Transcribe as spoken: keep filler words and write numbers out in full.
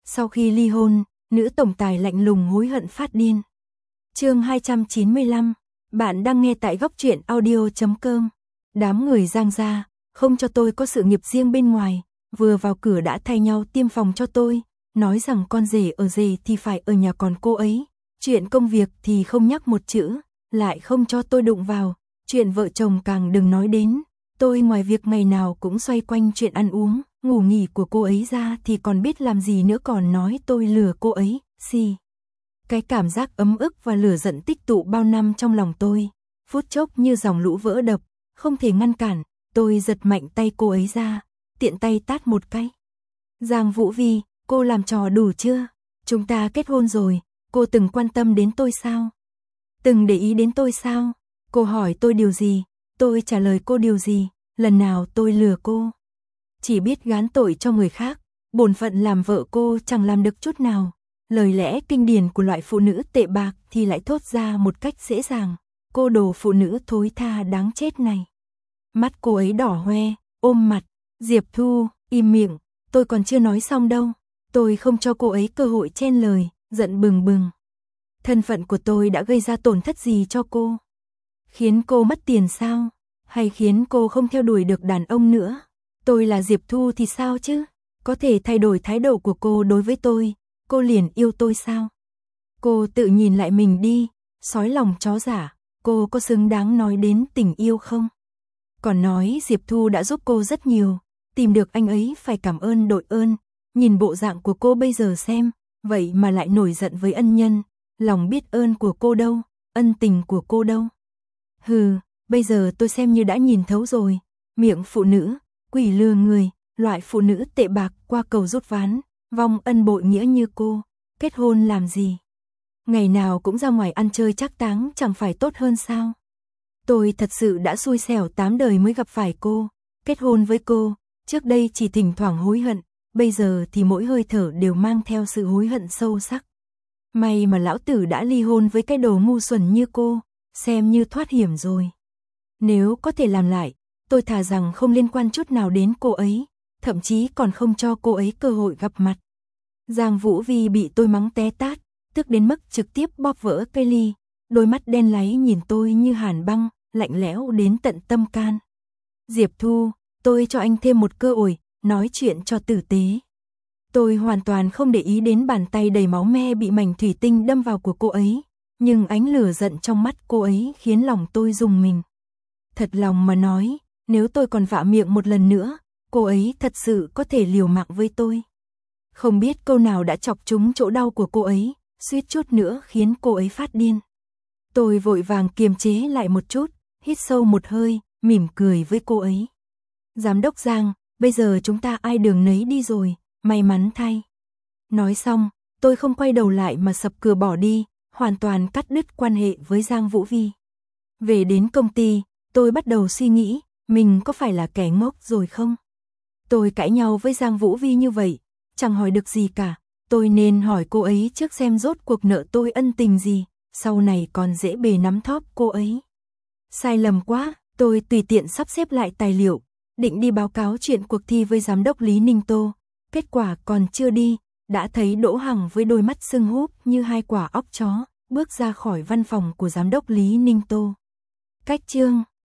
Sau khi ly hôn, nữ tổng tài lạnh lùng hối hận phát điên. Chương hai trăm chín mươi lăm, bạn đang nghe tại góc truyện audio chấm com. Đám người Giang gia không cho tôi có sự nghiệp riêng bên ngoài, vừa vào cửa đã thay nhau tiêm phòng cho tôi, nói rằng con rể ở rể thì phải ở nhà còn cô ấy, chuyện công việc thì không nhắc một chữ, lại không cho tôi đụng vào, chuyện vợ chồng càng đừng nói đến. Tôi ngoài việc ngày nào cũng xoay quanh chuyện ăn uống, ngủ nghỉ của cô ấy ra thì còn biết làm gì nữa, còn nói tôi lừa cô ấy, xì. Cái cảm giác ấm ức và lửa giận tích tụ bao năm trong lòng tôi, phút chốc như dòng lũ vỡ đập, không thể ngăn cản, tôi giật mạnh tay cô ấy ra, tiện tay tát một cái. Giang Vũ Vi, cô làm trò đủ chưa? Chúng ta kết hôn rồi, cô từng quan tâm đến tôi sao? Từng để ý đến tôi sao? Cô hỏi tôi điều gì? Tôi trả lời cô điều gì? Lần nào tôi lừa cô? Chỉ biết gán tội cho người khác, bổn phận làm vợ cô chẳng làm được chút nào. Lời lẽ kinh điển của loại phụ nữ tệ bạc thì lại thốt ra một cách dễ dàng. Cô đồ phụ nữ thối tha đáng chết này. Mắt cô ấy đỏ hoe, ôm mặt. Diệp Thu, im miệng, tôi còn chưa nói xong đâu. Tôi không cho cô ấy cơ hội chen lời, giận bừng bừng. Thân phận của tôi đã gây ra tổn thất gì cho cô? Khiến cô mất tiền sao? Hay khiến cô không theo đuổi được đàn ông nữa? Tôi là Diệp Thu thì sao chứ? Có thể thay đổi thái độ của cô đối với tôi, cô liền yêu tôi sao? Cô tự nhìn lại mình đi, sói lòng chó giả, cô có xứng đáng nói đến tình yêu không? Còn nói Diệp Thu đã giúp cô rất nhiều, tìm được anh ấy phải cảm ơn đội ơn, nhìn bộ dạng của cô bây giờ xem, vậy mà lại nổi giận với ân nhân, lòng biết ơn của cô đâu, ân tình của cô đâu. Hừ, bây giờ tôi xem như đã nhìn thấu rồi, miệng phụ nữ, quỷ lừa người, loại phụ nữ tệ bạc qua cầu rút ván, vong ân bội nghĩa như cô, kết hôn làm gì? Ngày nào cũng ra ngoài ăn chơi trác táng chẳng phải tốt hơn sao? Tôi thật sự đã xui xẻo tám đời mới gặp phải cô, kết hôn với cô, trước đây chỉ thỉnh thoảng hối hận, bây giờ thì mỗi hơi thở đều mang theo sự hối hận sâu sắc. May mà lão tử đã ly hôn với cái đồ ngu xuẩn như cô, xem như thoát hiểm rồi. Nếu có thể làm lại, tôi thà rằng không liên quan chút nào đến cô ấy, thậm chí còn không cho cô ấy cơ hội gặp mặt. Giang Vũ Vi bị tôi mắng té tát, tức đến mức trực tiếp bóp vỡ cây ly, đôi mắt đen láy nhìn tôi như hàn băng, lạnh lẽo đến tận tâm can. Diệp Thu, tôi cho anh thêm một cơ hội, nói chuyện cho tử tế. Tôi hoàn toàn không để ý đến bàn tay đầy máu me bị mảnh thủy tinh đâm vào của cô ấy, nhưng ánh lửa giận trong mắt cô ấy khiến lòng tôi rùng mình. Thật lòng mà nói, nếu tôi còn vạ miệng một lần nữa, cô ấy thật sự có thể liều mạng với tôi. Không biết câu nào đã chọc trúng chỗ đau của cô ấy, suýt chút nữa khiến cô ấy phát điên. Tôi vội vàng kiềm chế lại một chút, hít sâu một hơi, mỉm cười với cô ấy. Giám đốc Giang, bây giờ chúng ta ai đường nấy đi rồi, may mắn thay. Nói xong, tôi không quay đầu lại mà sập cửa bỏ đi, hoàn toàn cắt đứt quan hệ với Giang Vũ Vi. Về đến công ty, tôi bắt đầu suy nghĩ, mình có phải là kẻ ngốc rồi không? Tôi cãi nhau với Giang Vũ Vi như vậy, chẳng hỏi được gì cả, tôi nên hỏi cô ấy trước xem rốt cuộc nợ tôi ân tình gì, sau này còn dễ bề nắm thóp cô ấy. Sai lầm quá, tôi tùy tiện sắp xếp lại tài liệu, định đi báo cáo chuyện cuộc thi với giám đốc Lý Ninh Tô, kết quả còn chưa đi, đã thấy Đỗ Hằng với đôi mắt sưng húp như hai quả óc chó, bước ra khỏi văn phòng của giám đốc Lý Ninh Tô. Cách chương